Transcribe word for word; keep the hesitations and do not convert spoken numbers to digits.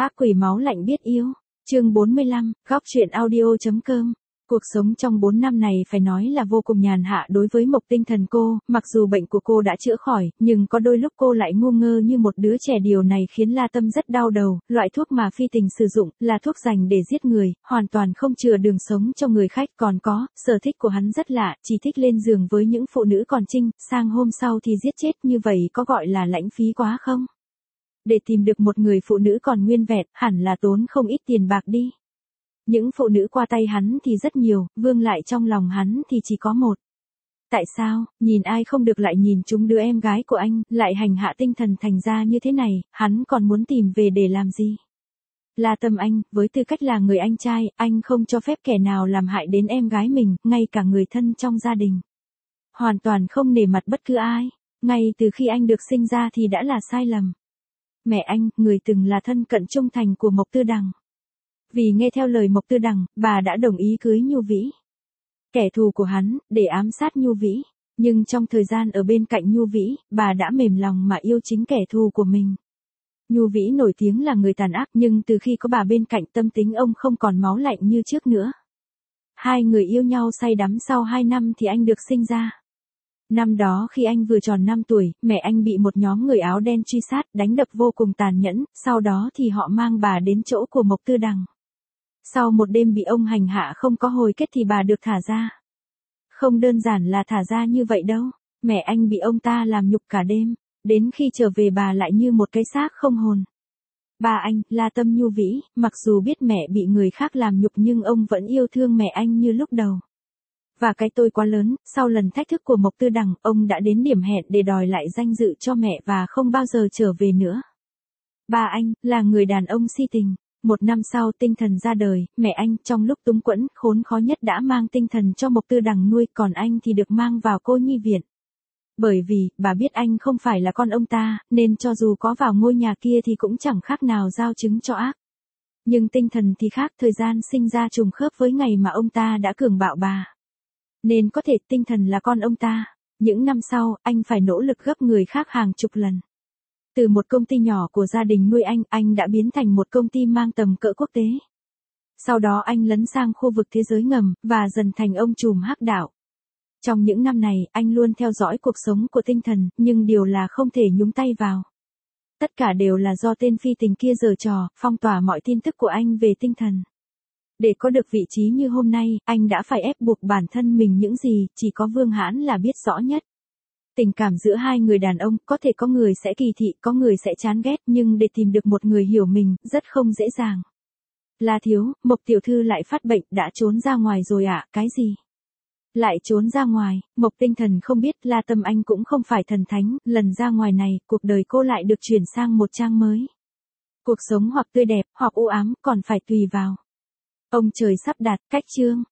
Ác quỷ máu lạnh biết yêu. Chương bốn mươi lăm, góc truyện audio.com. Cuộc sống trong bốn năm này phải nói là vô cùng nhàn hạ đối với Mộc Tinh Thần cô, mặc dù bệnh của cô đã chữa khỏi, nhưng có đôi lúc cô lại ngu ngơ như một đứa trẻ, điều này khiến La Tâm rất đau đầu. Loại thuốc mà Phi Tình sử dụng là thuốc dành để giết người, hoàn toàn không chừa đường sống cho người khách. Còn có, sở thích của hắn rất lạ, chỉ thích lên giường với những phụ nữ còn trinh, sang hôm sau thì giết chết, như vậy có gọi là lãng phí quá không? Để tìm được một người phụ nữ còn nguyên vẹn, hẳn là tốn không ít tiền bạc đi. Những phụ nữ qua tay hắn thì rất nhiều, vương lại trong lòng hắn thì chỉ có một. Tại sao, nhìn ai không được lại nhìn chúng đứa em gái của anh, lại hành hạ Tinh Thần thành ra như thế này, hắn còn muốn tìm về để làm gì? La Tâm anh, với tư cách là người anh trai, anh không cho phép kẻ nào làm hại đến em gái mình, ngay cả người thân trong gia đình. Hoàn toàn không nể mặt bất cứ ai, ngay từ khi anh được sinh ra thì đã là sai lầm. Mẹ anh, người từng là thân cận trung thành của Mộc Tư Đằng. Vì nghe theo lời Mộc Tư Đằng, bà đã đồng ý cưới Nhu Vĩ. Kẻ thù của hắn, để ám sát Nhu Vĩ. Nhưng trong thời gian ở bên cạnh Nhu Vĩ, bà đã mềm lòng mà yêu chính kẻ thù của mình. Nhu Vĩ nổi tiếng là người tàn ác, nhưng từ khi có bà bên cạnh, tâm tính ông không còn máu lạnh như trước nữa. Hai người yêu nhau say đắm, sau hai năm thì anh được sinh ra. Năm đó khi anh vừa tròn năm tuổi, mẹ anh bị một nhóm người áo đen truy sát, đánh đập vô cùng tàn nhẫn, sau đó thì họ mang bà đến chỗ của Mộc Tư Đằng. Sau một đêm bị ông hành hạ không có hồi kết thì bà được thả ra. Không đơn giản là thả ra như vậy đâu, mẹ anh bị ông ta làm nhục cả đêm, đến khi trở về bà lại như một cái xác không hồn. Ba anh, La Tâm Nhu Vĩ, mặc dù biết mẹ bị người khác làm nhục nhưng ông vẫn yêu thương mẹ anh như lúc đầu. Và cái tôi quá lớn, sau lần thách thức của Mộc Tư Đằng, ông đã đến điểm hẹn để đòi lại danh dự cho mẹ và không bao giờ trở về nữa. Ba anh, là người đàn ông si tình. Một năm sau Tinh Thần ra đời, mẹ anh trong lúc túng quẫn, khốn khó nhất đã mang Tinh Thần cho Mộc Tư Đằng nuôi, còn anh thì được mang vào cô nhi viện. Bởi vì, bà biết anh không phải là con ông ta, nên cho dù có vào ngôi nhà kia thì cũng chẳng khác nào giao trứng cho ác. Nhưng Tinh Thần thì khác, thời gian sinh ra trùng khớp với ngày mà ông ta đã cường bạo bà. Nên có thể Tinh Thần là con ông ta. Những năm sau, anh phải nỗ lực gấp người khác hàng chục lần. Từ một công ty nhỏ của gia đình nuôi anh, anh đã biến thành một công ty mang tầm cỡ quốc tế. Sau đó anh lấn sang khu vực thế giới ngầm, và dần thành ông trùm hắc đạo. Trong những năm này, anh luôn theo dõi cuộc sống của Tinh Thần, nhưng điều là không thể nhúng tay vào. Tất cả đều là do tên Phi Tình kia giở trò, phong tỏa mọi tin tức của anh về Tinh Thần. Để có được vị trí như hôm nay, anh đã phải ép buộc bản thân mình những gì, chỉ có Vương Hãn là biết rõ nhất. Tình cảm giữa hai người đàn ông, có thể có người sẽ kỳ thị, có người sẽ chán ghét, nhưng để tìm được một người hiểu mình, rất không dễ dàng. La thiếu, Mộc tiểu thư lại phát bệnh, đã trốn ra ngoài rồi ạ, à? Cái gì? Lại trốn ra ngoài, Mộc Tinh Thần không biết, La Tâm anh cũng không phải thần thánh, lần ra ngoài này, cuộc đời cô lại được chuyển sang một trang mới. Cuộc sống hoặc tươi đẹp, hoặc u ám, còn phải tùy vào ông trời sắp đặt. Cách chương